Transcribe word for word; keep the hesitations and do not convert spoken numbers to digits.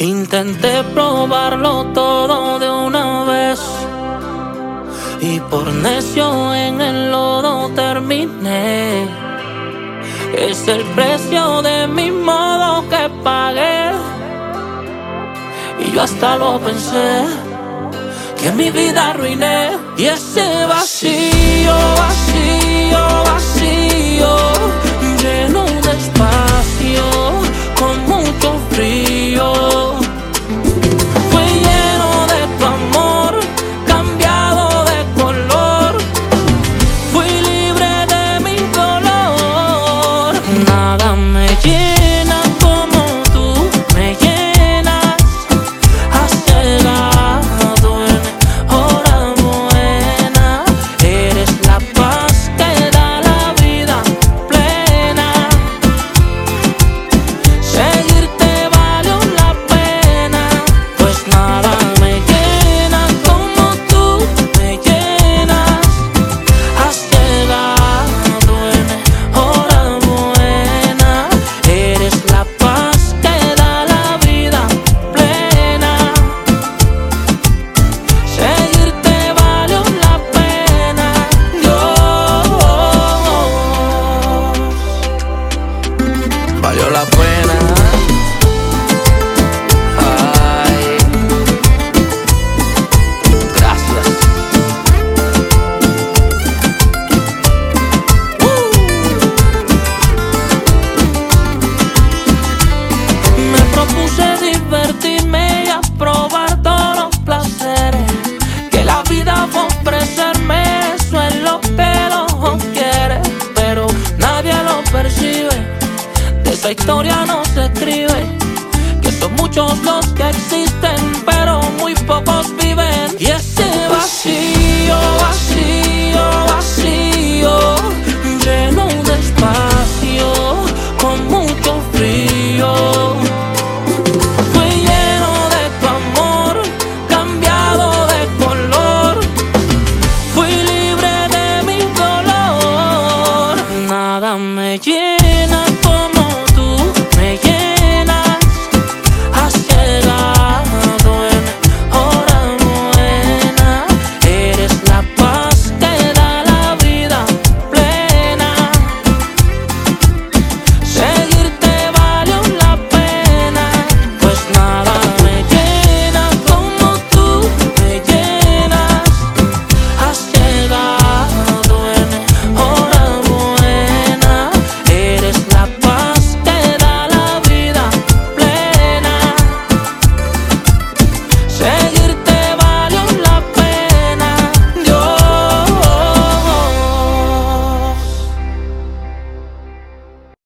Intenté probarlo todo de una vez y por necio en el lodo terminé. Es el precio de mi modo que pagué. Y yo hasta lo pensé, que mi vida arruiné. Y ese vacío, vacío, vacío